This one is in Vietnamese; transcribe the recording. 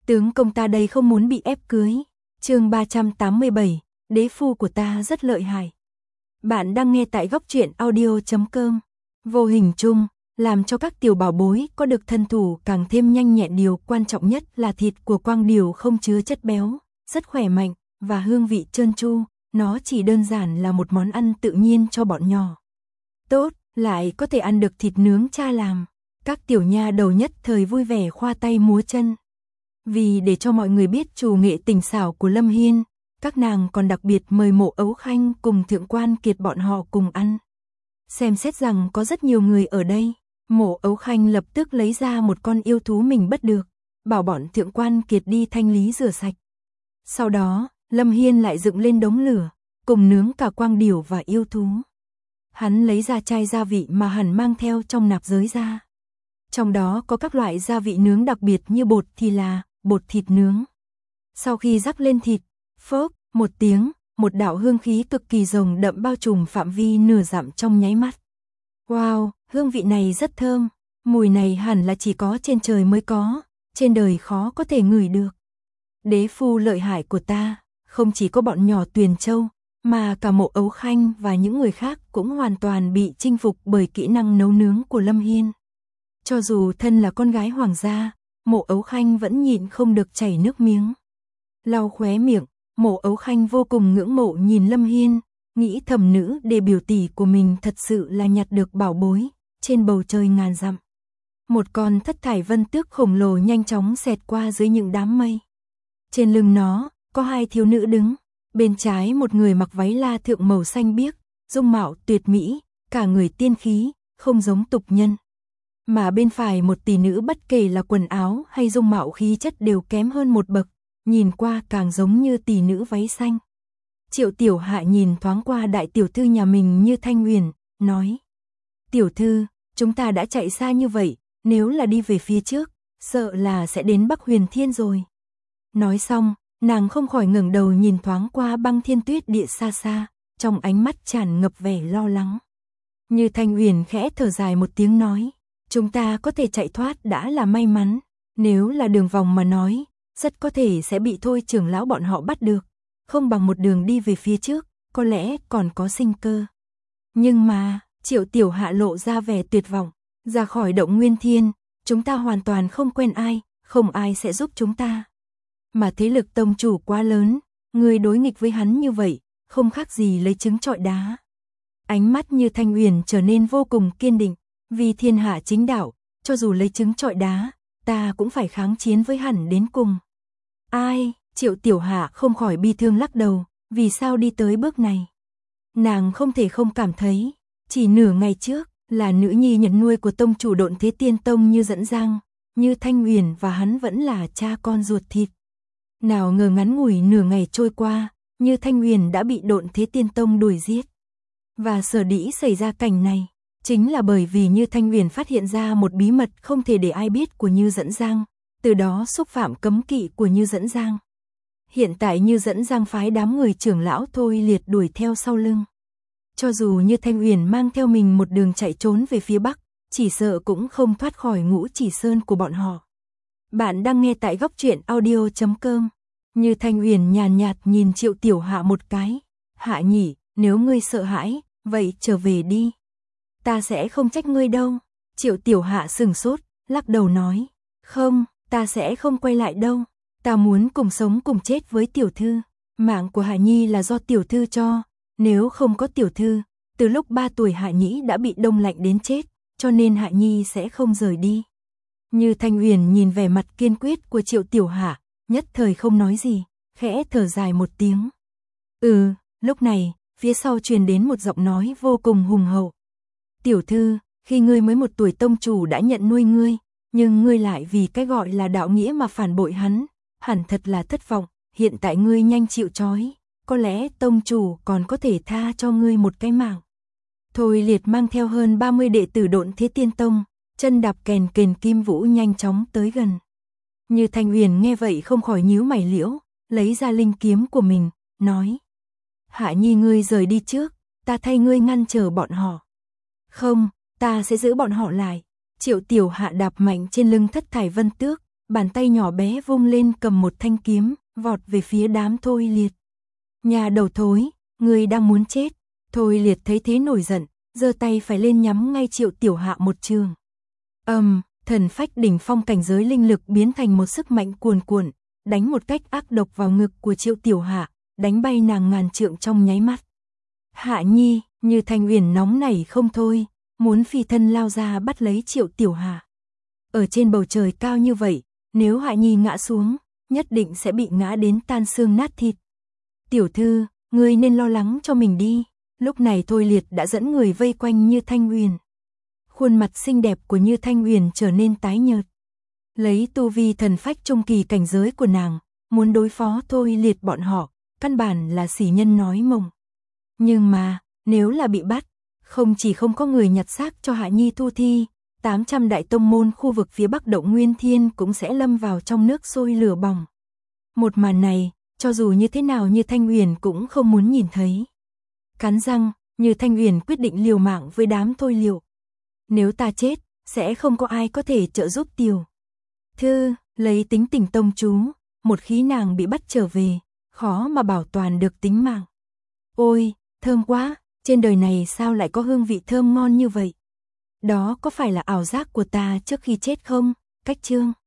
Tướng công ta đây không muốn bị ép cưới. Chương 387, đế phu của ta rất lợi hại. Bạn đang nghe tại góc truyện audio.com. Vô hình chung, làm cho các tiểu bảo bối có được thân thủ càng thêm nhanh nhẹn, điều quan trọng nhất là thịt của Quang Điều không chứa chất béo, rất khỏe mạnh và hương vị trơn tru, nó chỉ đơn giản là một món ăn tự nhiên cho bọn nhỏ. Tốt, lại có thể ăn được thịt nướng cha làm. Các tiểu nha đầu nhất thời vui vẻ khoa tay múa chân. Vì để cho mọi người biết trù nghệ tình xảo của Lâm Hiên, các nàng còn đặc biệt mời Mộ Ấu Khanh cùng Thượng Quan Kiệt bọn họ cùng ăn. Xem xét rằng có rất nhiều người ở đây, Mộ Ấu Khanh lập tức lấy ra một con yêu thú mình bắt được, bảo bọn Thượng Quan Kiệt đi thanh lý rửa sạch. Sau đó, Lâm Hiên lại dựng lên đống lửa, cùng nướng cả Quang Điều và yêu thú. Hắn lấy ra chai gia vị mà hẳn mang theo trong nạp giới ra. Trong đó có các loại gia vị nướng đặc biệt như bột thì là bột thịt nướng. Sau khi rắc lên thịt, phốc, một tiếng, một đạo hương khí cực kỳ nồng đậm bao trùm phạm vi nửa dặm trong nháy mắt. Wow, hương vị này rất thơm, mùi này hẳn là chỉ có trên trời mới có, trên đời khó có thể ngửi được. Đế phu lợi hại của ta, không chỉ có bọn nhỏ Tuyền Châu, mà cả Mộ Ấu Khanh và những người khác cũng hoàn toàn bị chinh phục bởi kỹ năng nấu nướng của Lâm Hiên. Cho dù thân là con gái hoàng gia, Mộ Ấu Khanh vẫn nhịn không được chảy nước miếng. Lau khóe miệng, Mộ Ấu Khanh vô cùng ngưỡng mộ nhìn Lâm Hiên, nghĩ thầm nữ để biểu tỷ của mình thật sự là nhặt được bảo bối, trên bầu trời ngàn dặm. Một con thất thải vân tước khổng lồ nhanh chóng xẹt qua dưới những đám mây. Trên lưng nó, có hai thiếu nữ đứng, bên trái một người mặc váy la thượng màu xanh biếc, dung mạo tuyệt mỹ, cả người tiên khí, không giống tục nhân. Mà bên phải một tỷ nữ bất kể là quần áo hay dung mạo khí chất đều kém hơn một bậc, nhìn qua càng giống như tỷ nữ váy xanh. Triệu Tiểu Hạ nhìn thoáng qua đại tiểu thư nhà mình như Thanh Huyền, nói: "Tiểu thư, chúng ta đã chạy xa như vậy, nếu là đi về phía trước, sợ là sẽ đến Bắc Huyền Thiên rồi." Nói xong, nàng không khỏi ngẩng đầu nhìn thoáng qua Băng Thiên Tuyết Địa xa xa, trong ánh mắt tràn ngập vẻ lo lắng. Như Thanh Huyền khẽ thở dài một tiếng nói: "Chúng ta có thể chạy thoát đã là may mắn, nếu là đường vòng mà nói, rất có thể sẽ bị Thôi trưởng lão bọn họ bắt được, không bằng một đường đi về phía trước, có lẽ còn có sinh cơ." Nhưng mà, Triệu Tiểu Hạ lộ ra vẻ tuyệt vọng, ra khỏi động Nguyên Thiên, chúng ta hoàn toàn không quen ai, không ai sẽ giúp chúng ta. Mà thế lực tông chủ quá lớn, người đối nghịch với hắn như vậy, không khác gì lấy trứng trọi đá. Ánh mắt Như Thanh Huyền trở nên vô cùng kiên định, vì thiên hạ chính đạo, cho dù lấy trứng trọi đá, ta cũng phải kháng chiến với hắn đến cùng. Ai, Triệu Tiểu Hạ không khỏi bi thương lắc đầu, vì sao đi tới bước này? Nàng không thể không cảm thấy, chỉ nửa ngày trước, là nữ nhi nhận nuôi của tông chủ Độn Thế Tiên Tông Như Dẫn Giang, Như Thanh Huyền và hắn vẫn là cha con ruột thịt. Nào ngờ ngắn ngủi nửa ngày trôi qua, Như Thanh Huyền đã bị Độn Thế Tiên Tông đuổi giết. Và sở dĩ xảy ra cảnh này, chính là bởi vì Như Thanh Huyền phát hiện ra một bí mật không thể để ai biết của Như Dẫn Giang, từ đó xúc phạm cấm kỵ của Như Dẫn Giang. Hiện tại Như Dẫn Giang phái đám người trưởng lão Thôi Liệt đuổi theo sau lưng. Cho dù Như Thanh Huyền mang theo mình một đường chạy trốn về phía Bắc, chỉ sợ cũng không thoát khỏi Ngũ Chỉ Sơn của bọn họ. Bạn đang nghe tại góc truyện audio.com. Như Thanh Huyền nhàn nhạt nhìn Triệu Tiểu Hạ một cái. "Hạ nhỉ, nếu ngươi sợ hãi, vậy trở về đi. Ta sẽ không trách ngươi đâu." Triệu Tiểu Hạ sừng sốt, lắc đầu nói: "Không, ta sẽ không quay lại đâu. Ta muốn cùng sống cùng chết với tiểu thư. Mạng của Hạ Nhi là do tiểu thư cho. Nếu không có tiểu thư, từ lúc 3 tuổi Hạ Nhĩ đã bị đông lạnh đến chết, cho nên Hạ Nhi sẽ không rời đi." Như Thanh Huyền nhìn vẻ mặt kiên quyết của Triệu Tiểu Hạ, nhất thời không nói gì, khẽ thở dài một tiếng. Lúc này, phía sau truyền đến một giọng nói vô cùng hùng hậu. "Tiểu thư, khi ngươi mới 1 tuổi tông chủ đã nhận nuôi ngươi, nhưng ngươi lại vì cái gọi là đạo nghĩa mà phản bội hắn, hẳn thật là thất vọng, hiện tại ngươi nhanh chịu trói, có lẽ tông chủ còn có thể tha cho ngươi một cái mạng." Thôi Liệt mang theo hơn 30 đệ tử Độn Thế Tiên Tông, chân đạp kèn kền kim vũ nhanh chóng tới gần. Như Thanh Huyền nghe vậy không khỏi nhíu mày liễu, lấy ra linh kiếm của mình, nói: "Hạ Nhi ngươi rời đi trước, ta thay ngươi ngăn trở bọn họ." "Không, ta sẽ giữ bọn họ lại." Triệu Tiểu Hạ đạp mạnh trên lưng thất thải vân tước, bàn tay nhỏ bé vung lên cầm một thanh kiếm, vọt về phía đám Thôi Liệt. Nhà đầu thối, người đang muốn chết. Thôi Liệt thấy thế nổi giận, giơ tay phải lên nhắm ngay Triệu Tiểu Hạ một trường. Thần phách đỉnh phong cảnh giới linh lực biến thành một sức mạnh cuồn cuộn, đánh một cách ác độc vào ngực của Triệu Tiểu Hạ, đánh bay nàng ngàn trượng trong nháy mắt. Hạ Nhi, Như Thanh Uyển nóng nảy không thôi, muốn phi thân lao ra bắt lấy Triệu Tiểu Hạ. Ở trên bầu trời cao như vậy, nếu Hạ Nhi ngã xuống, nhất định sẽ bị ngã đến tan xương nát thịt. Tiểu thư, ngươi nên lo lắng cho mình đi. Lúc này Thôi Liệt đã dẫn người vây quanh Như Thanh Uyển. Khuôn mặt xinh đẹp của Như Thanh Uyển trở nên tái nhợt. Lấy tu vi thần phách trung kỳ cảnh giới của nàng, muốn đối phó Thôi Liệt bọn họ, căn bản là xỉ nhân nói mộng. Nhưng mà, nếu là bị bắt, không chỉ không có người nhặt xác cho Hạ Nhi thu thi, 800 đại tông môn khu vực phía Bắc Động Nguyên Thiên cũng sẽ lâm vào trong nước sôi lửa bỏng. Một màn này, cho dù như thế nào Như Thanh Uyển cũng không muốn nhìn thấy. Cắn răng, Như Thanh Uyển quyết định liều mạng với đám Thôi Liệu. Nếu ta chết, sẽ không có ai có thể trợ giúp Tiểu thư lấy tính tình tông chú, một khi nàng bị bắt trở về, khó mà bảo toàn được tính mạng. Ôi, thơm quá, trên đời này sao lại có hương vị thơm ngon như vậy? Đó có phải là ảo giác của ta trước khi chết không? Cách chương